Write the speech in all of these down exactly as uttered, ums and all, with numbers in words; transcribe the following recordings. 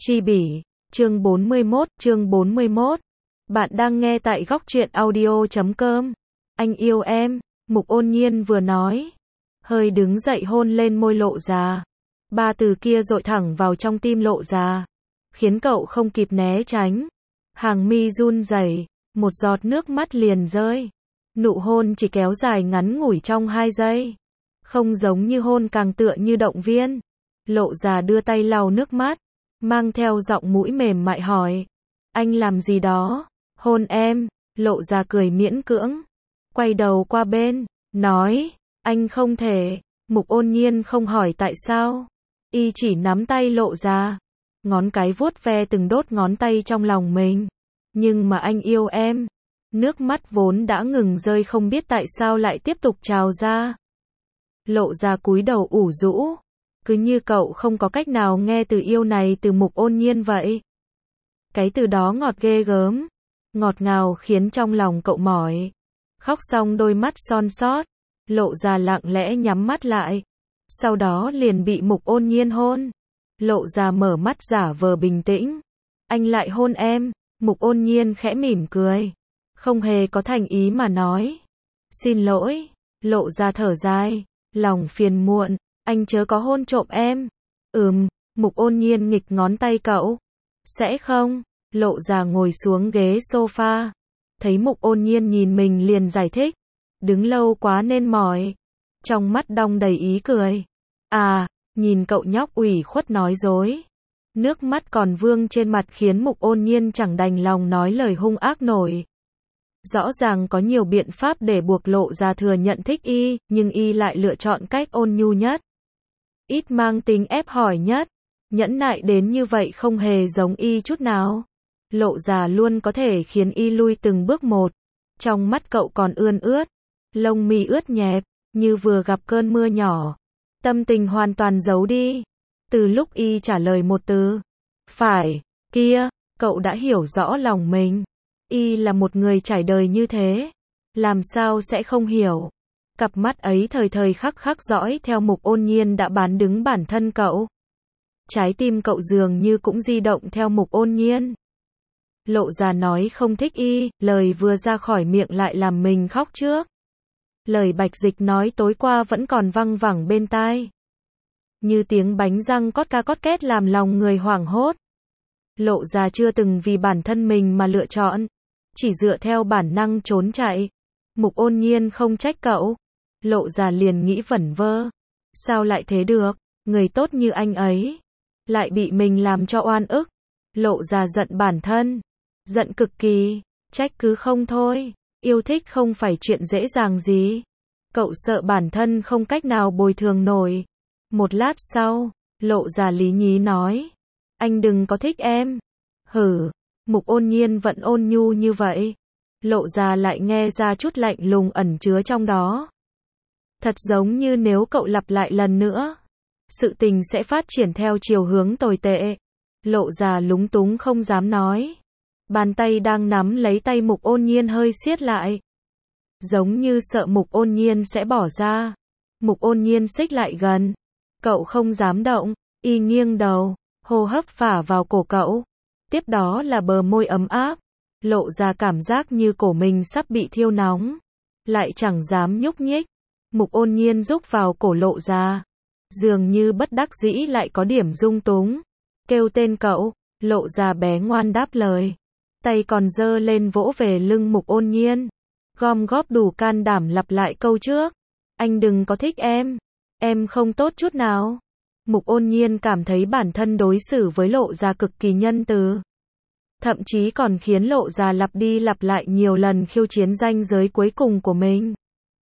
Chi bỉ, chương bốn mươi mốt, chương bốn mươi mốt. Bạn đang nghe tại góc truyện audio chấm com. Anh yêu em, Mục Ôn Nhiên vừa nói, hơi đứng dậy hôn lên môi Lộ Già. Ba từ kia dội thẳng vào trong tim Lộ Già, khiến cậu không kịp né tránh. Hàng mi run rẩy, một giọt nước mắt liền rơi. Nụ hôn chỉ kéo dài ngắn ngủi trong hai giây, không giống như hôn càng tựa như động viên. Lộ Già đưa tay lau nước mắt, mang theo giọng mũi mềm mại hỏi, anh làm gì đó? Hôn em. Lộ Già cười miễn cưỡng, quay đầu qua bên, nói, anh không thể. Mục Ôn Nhiên không hỏi tại sao, y chỉ nắm tay Lộ Già, ngón cái vuốt ve từng đốt ngón tay trong lòng mình. Nhưng mà anh yêu em. Nước mắt vốn đã ngừng rơi không biết tại sao lại tiếp tục trào ra. Lộ Già cúi đầu ủ rũ, cứ như cậu không có cách nào nghe từ yêu này từ Mục Ôn Nhiên vậy. Cái từ đó ngọt ghê gớm, ngọt ngào khiến trong lòng cậu mỏi. Khóc xong đôi mắt son sót, Lộ Già lặng lẽ nhắm mắt lại, sau đó liền bị Mục Ôn Nhiên hôn. Lộ Già mở mắt giả vờ bình tĩnh, anh lại hôn em. Mục Ôn Nhiên khẽ mỉm cười, không hề có thành ý mà nói, xin lỗi. Lộ Già thở dài, lòng phiền muộn, anh chớ có hôn trộm em. Ừm. Mục Ôn Nhiên nghịch ngón tay cậu. Sẽ không. Lộ Già ngồi xuống ghế sofa, thấy Mục Ôn Nhiên nhìn mình liền giải thích, đứng lâu quá nên mỏi. Trong mắt đong đầy ý cười. À, nhìn cậu nhóc ủy khuất nói dối, nước mắt còn vương trên mặt khiến Mục Ôn Nhiên chẳng đành lòng nói lời hung ác nổi. Rõ ràng có nhiều biện pháp để buộc Lộ Già thừa nhận thích y, nhưng y lại lựa chọn cách ôn nhu nhất, ít mang tính ép hỏi nhất. Nhẫn nại đến như vậy không hề giống y chút nào. Lộ Già luôn có thể khiến y lui từng bước một. Trong mắt cậu còn ươn ướt, lông mi ướt nhẹp, như vừa gặp cơn mưa nhỏ. Tâm tình hoàn toàn giấu đi. Từ lúc y trả lời một từ, phải, kia, cậu đã hiểu rõ lòng mình. Y là một người trải đời như thế, làm sao sẽ không hiểu. Cặp mắt ấy thời thời khắc khắc dõi theo Mục Ôn Nhiên đã bán đứng bản thân cậu. Trái tim cậu dường như cũng di động theo Mục Ôn Nhiên. Lộ Già nói không thích y, lời vừa ra khỏi miệng lại làm mình khóc trước. Lời Bạch Dịch nói tối qua vẫn còn văng vẳng bên tai, như tiếng bánh răng cót ca cót két làm lòng người hoảng hốt. Lộ Già chưa từng vì bản thân mình mà lựa chọn, chỉ dựa theo bản năng trốn chạy. Mục Ôn Nhiên không trách cậu. Lộ Già liền nghĩ vẩn vơ, sao lại thế được, người tốt như anh ấy lại bị mình làm cho oan ức. Lộ Già giận bản thân, giận cực kỳ, trách cứ không thôi. Yêu thích không phải chuyện dễ dàng gì. Cậu sợ bản thân không cách nào bồi thường nổi. Một lát sau, Lộ Già lý nhí nói, anh đừng có thích em. Hử. Mục Ôn Nhiên vẫn ôn nhu như vậy, Lộ Già lại nghe ra chút lạnh lùng ẩn chứa trong đó. Thật giống như nếu cậu lặp lại lần nữa, sự tình sẽ phát triển theo chiều hướng tồi tệ. Lộ Già lúng túng không dám nói. Bàn tay đang nắm lấy tay Mục Ôn Nhiên hơi siết lại, giống như sợ Mục Ôn Nhiên sẽ bỏ ra. Mục Ôn Nhiên xích lại gần, cậu không dám động. Y nghiêng đầu, hô hấp phả vào cổ cậu, tiếp đó là bờ môi ấm áp. Lộ Ra cảm giác như cổ mình sắp bị thiêu nóng, lại chẳng dám nhúc nhích. Mục Ôn Nhiên rúc vào cổ Lộ Ra, dường như bất đắc dĩ lại có điểm dung túng, kêu tên cậu. Lộ Ra bé ngoan đáp lời, tay còn giơ lên vỗ về lưng Mục Ôn Nhiên, gom góp đủ can đảm lặp lại câu trước, anh đừng có thích em, em không tốt chút nào. Mục Ôn Nhiên cảm thấy bản thân đối xử với Lộ Ra cực kỳ nhân từ, thậm chí còn khiến Lộ Ra lặp đi lặp lại nhiều lần khiêu chiến ranh giới cuối cùng của mình.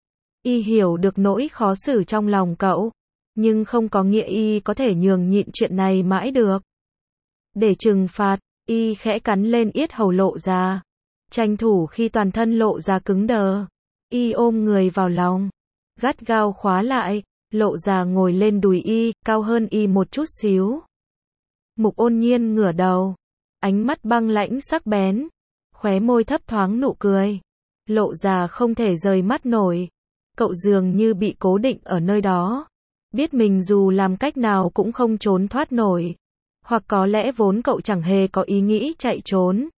Y hiểu được nỗi khó xử trong lòng cậu, nhưng không có nghĩa y có thể nhường nhịn chuyện này mãi được. Để trừng phạt, y khẽ cắn lên yết hầu Lộ Ra, tranh thủ khi toàn thân Lộ Ra cứng đờ, y ôm người vào lòng, gắt gao khóa lại. Lộ Ra ngồi lên đùi y, cao hơn y một chút xíu. Mục Ôn Nhiên ngửa đầu, ánh mắt băng lãnh sắc bén, khóe môi thấp thoáng nụ cười. Lộ Ra không thể rời mắt nổi, cậu dường như bị cố định ở nơi đó, biết mình dù làm cách nào cũng không trốn thoát nổi. Hoặc có lẽ vốn cậu chẳng hề có ý nghĩ chạy trốn.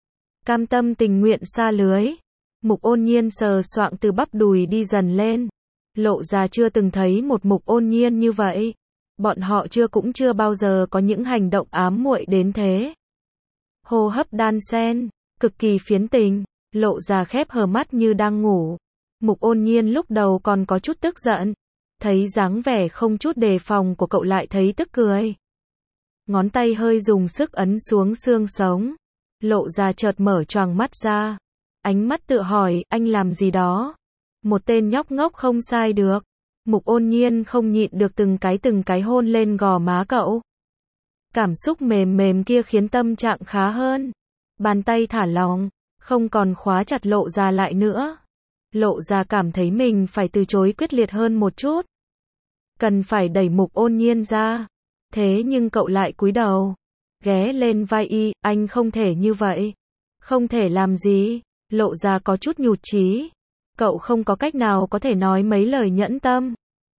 Cam tâm tình nguyện sa lưới. Mục Ôn Nhiên sờ soạng từ bắp đùi đi dần lên. Lộ ra chưa từng thấy một Mục Ôn Nhiên như vậy. Bọn họ chưa cũng chưa bao giờ có những hành động ám muội đến thế. Hô hấp đan xen, cực kỳ phiến tình. Lộ ra khép hờ mắt như đang ngủ. Mục Ôn Nhiên lúc đầu còn có chút tức giận. Thấy dáng vẻ không chút đề phòng của cậu lại thấy tức cười. Ngón tay hơi dùng sức ấn xuống xương sống. Lộ ra chợt mở choàng mắt ra. Ánh mắt tự hỏi, anh làm gì đó? Một tên nhóc ngốc không sai được. Mục Ôn Nhiên không nhịn được từng cái từng cái hôn lên gò má cậu. Cảm xúc mềm mềm kia khiến tâm trạng khá hơn. Bàn tay thả lỏng, không còn khóa chặt Lộ ra lại nữa. Lộ ra cảm thấy mình phải từ chối quyết liệt hơn một chút. Cần phải đẩy Mục Ôn Nhiên ra. Thế nhưng cậu lại cúi đầu. Ghé lên vai y, anh không thể như vậy. Không thể làm gì. Lộ ra có chút nhụt chí. Cậu không có cách nào có thể nói mấy lời nhẫn tâm.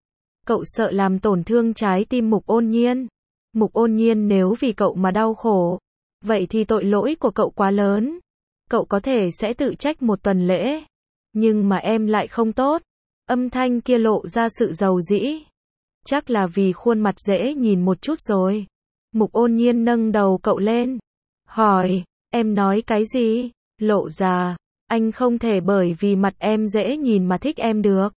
Cậu sợ làm tổn thương trái tim Mục Ôn Nhiên. Mục Ôn Nhiên nếu vì cậu mà đau khổ, vậy thì tội lỗi của cậu quá lớn. Cậu có thể sẽ tự trách một tuần lễ. Nhưng mà em lại không tốt. Âm thanh kia lộ ra sự giàu dĩ. Chắc là vì khuôn mặt dễ nhìn một chút rồi. Mục Ôn Nhiên nâng đầu cậu lên. Hỏi, em nói cái gì? Lộ ra, anh không thể bởi vì mặt em dễ nhìn mà thích em được.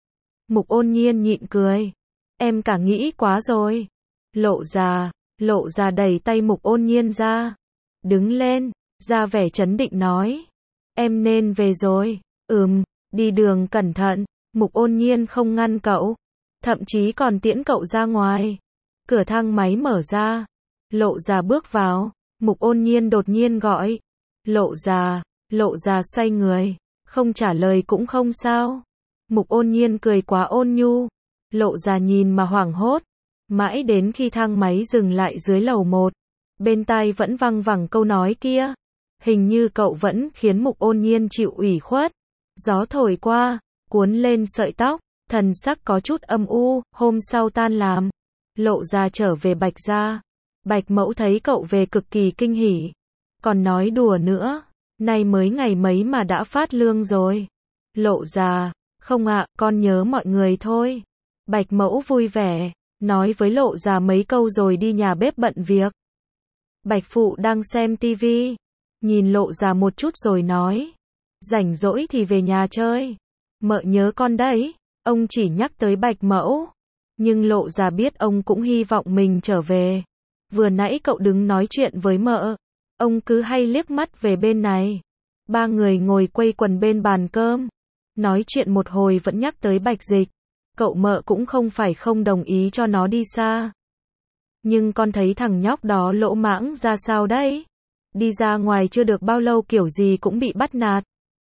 Mục Ôn Nhiên nhịn cười. Em cả nghĩ quá rồi. Lộ ra, lộ ra đẩy tay Mục Ôn Nhiên ra. Đứng lên, ra vẻ trấn định nói. Em nên về rồi. Ừm, đi đường cẩn thận. Mục Ôn Nhiên không ngăn cậu. Thậm chí còn tiễn cậu ra ngoài. Cửa thang máy mở ra. Lộ ra bước vào. Mục Ôn Nhiên đột nhiên gọi. Lộ ra, lộ ra xoay người. Không trả lời cũng không sao. Mục Ôn Nhiên cười quá ôn nhu. Lộ ra nhìn mà hoảng hốt. Mãi đến khi thang máy dừng lại dưới lầu một. Bên tai vẫn văng vẳng câu nói kia. Hình như cậu vẫn khiến Mục Ôn Nhiên chịu ủy khuất. Gió thổi qua, cuốn lên sợi tóc. Thần sắc có chút âm u. Hôm sau tan làm, Lộ ra trở về Bạch gia. Bạch mẫu thấy cậu về cực kỳ kinh hỉ. Còn nói đùa nữa. Nay mới ngày mấy mà đã phát lương rồi. Lộ ra, không ạ, con nhớ mọi người thôi. Bạch mẫu vui vẻ, nói với Lộ ra mấy câu rồi đi nhà bếp bận việc. Bạch phụ đang xem tivi. Nhìn Lộ ra một chút rồi nói. Rảnh rỗi thì về nhà chơi. Mợ nhớ con đấy. Ông chỉ nhắc tới Bạch mẫu. Nhưng Lộ ra biết ông cũng hy vọng mình trở về. Vừa nãy cậu đứng nói chuyện với mợ. Ông cứ hay liếc mắt về bên này. Ba người ngồi quây quần bên bàn cơm. Nói chuyện một hồi vẫn nhắc tới Bạch Dịch. Cậu mợ cũng không phải không đồng ý cho nó đi xa. Nhưng con thấy thằng nhóc đó lỗ mãng ra sao đấy? Đi ra ngoài chưa được bao lâu kiểu gì cũng bị bắt nạt.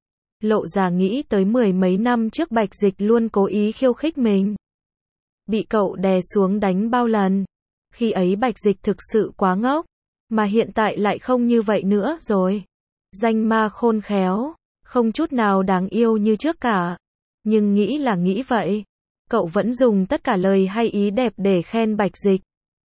Lộ ra nghĩ tới mười mấy năm trước Bạch Dịch luôn cố ý khiêu khích mình. Bị cậu đè xuống đánh bao lần. Khi ấy Bạch Dịch thực sự quá ngốc. Mà hiện tại lại không như vậy nữa rồi. Danh ma khôn khéo. Không chút nào đáng yêu như trước cả. Nhưng nghĩ là nghĩ vậy. Cậu vẫn dùng tất cả lời hay ý đẹp để khen Bạch Dịch.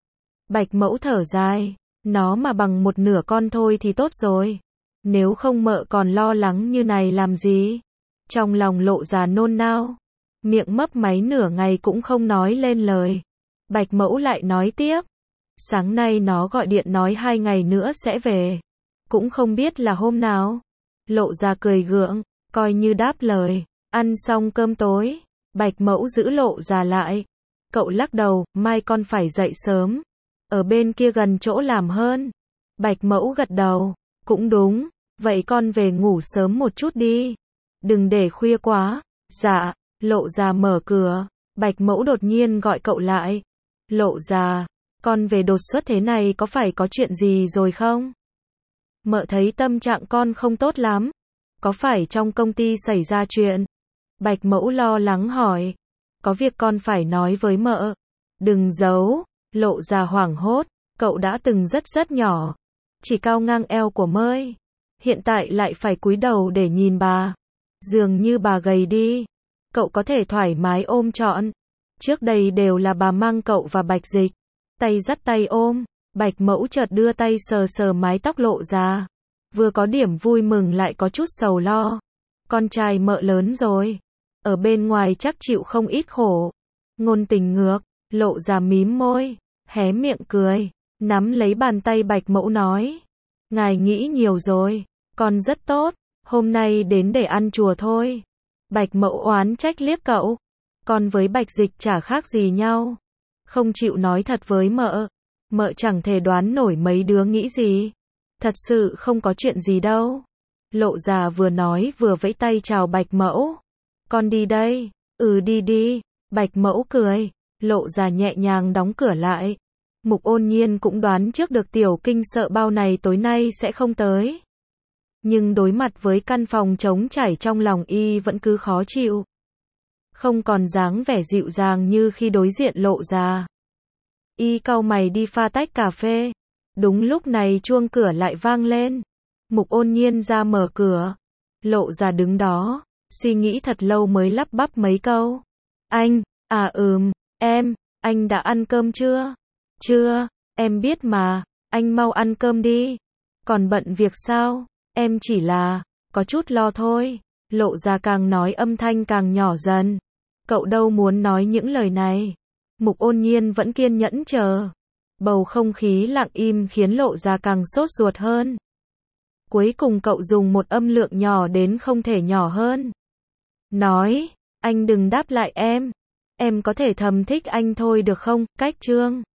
Bạch mẫu thở dài. Nó mà bằng một nửa con thôi thì tốt rồi. Nếu không mợ còn lo lắng như này làm gì? Trong lòng Lộ ra nôn nao. Miệng mấp máy nửa ngày cũng không nói lên lời. Bạch mẫu lại nói tiếp. Sáng nay nó gọi điện nói hai ngày nữa sẽ về. Cũng không biết là hôm nào. Lộ ra cười gượng, coi như đáp lời. Ăn xong cơm tối, Bạch mẫu giữ Lộ ra lại. Cậu lắc đầu, mai con phải dậy sớm. Ở bên kia gần chỗ làm hơn. Bạch mẫu gật đầu, cũng đúng, vậy con về ngủ sớm một chút đi. Đừng để khuya quá. Dạ. Lộ ra mở cửa. Bạch mẫu đột nhiên gọi cậu lại. Lộ ra, con về đột xuất thế này có phải có chuyện gì rồi không? Mợ thấy tâm trạng con không tốt lắm. Có phải trong công ty xảy ra chuyện? Bạch mẫu lo lắng hỏi. Có việc con phải nói với mợ. Đừng giấu. Lộ ra hoảng hốt. Cậu đã từng rất rất nhỏ. Chỉ cao ngang eo của mơi. Hiện tại lại phải cúi đầu để nhìn bà. Dường như bà gầy đi. Cậu có thể thoải mái ôm trọn. Trước đây đều là bà mang cậu và Bạch Dịch. Tay dắt tay ôm. Bạch Mẫu chợt đưa tay sờ sờ mái tóc Lộ Già. Vừa có điểm vui mừng lại có chút sầu lo. Con trai mợ lớn rồi. Ở bên ngoài chắc chịu không ít khổ. Ngôn Tình ngược, Lộ Già mím môi, hé miệng cười, nắm lấy bàn tay Bạch Mẫu nói. Ngài nghĩ nhiều rồi, con rất tốt, hôm nay đến để ăn chùa thôi. Bạch Mẫu oán trách liếc cậu. Con với Bạch Dịch chả khác gì nhau. Không chịu nói thật với mợ. Mợ chẳng thể đoán nổi mấy đứa nghĩ gì. Thật sự không có chuyện gì đâu. Lộ Già vừa nói vừa vẫy tay chào Bạch Mẫu. Con đi đây. Ừ đi đi. Bạch Mẫu cười. Lộ Già nhẹ nhàng đóng cửa lại. Mục Ôn Nhiên cũng đoán trước được Tiểu Kinh sợ bao này tối nay sẽ không tới. Nhưng đối mặt với căn phòng trống trải trong lòng y vẫn cứ khó chịu. Không còn dáng vẻ dịu dàng như khi đối diện Lộ Già. Y cau mày đi pha tách cà phê. Đúng lúc này chuông cửa lại vang lên. Mục Ôn Nhiên ra mở cửa. Lộ Già đứng đó, suy nghĩ thật lâu mới lắp bắp mấy câu. Anh, à ừm, em, anh đã ăn cơm chưa? Chưa, em biết mà, anh mau ăn cơm đi. Còn bận việc sao? Em chỉ là, có chút lo thôi. Lộ Già càng nói âm thanh càng nhỏ dần. Cậu đâu muốn nói những lời này. Mục Ôn Nhiên vẫn kiên nhẫn chờ. Bầu không khí lặng im khiến Lộ Già càng sốt ruột hơn. Cuối cùng cậu dùng một âm lượng nhỏ đến không thể nhỏ hơn. Nói, anh đừng đáp lại em. Em có thể thầm thích anh thôi được không? Cách Trương.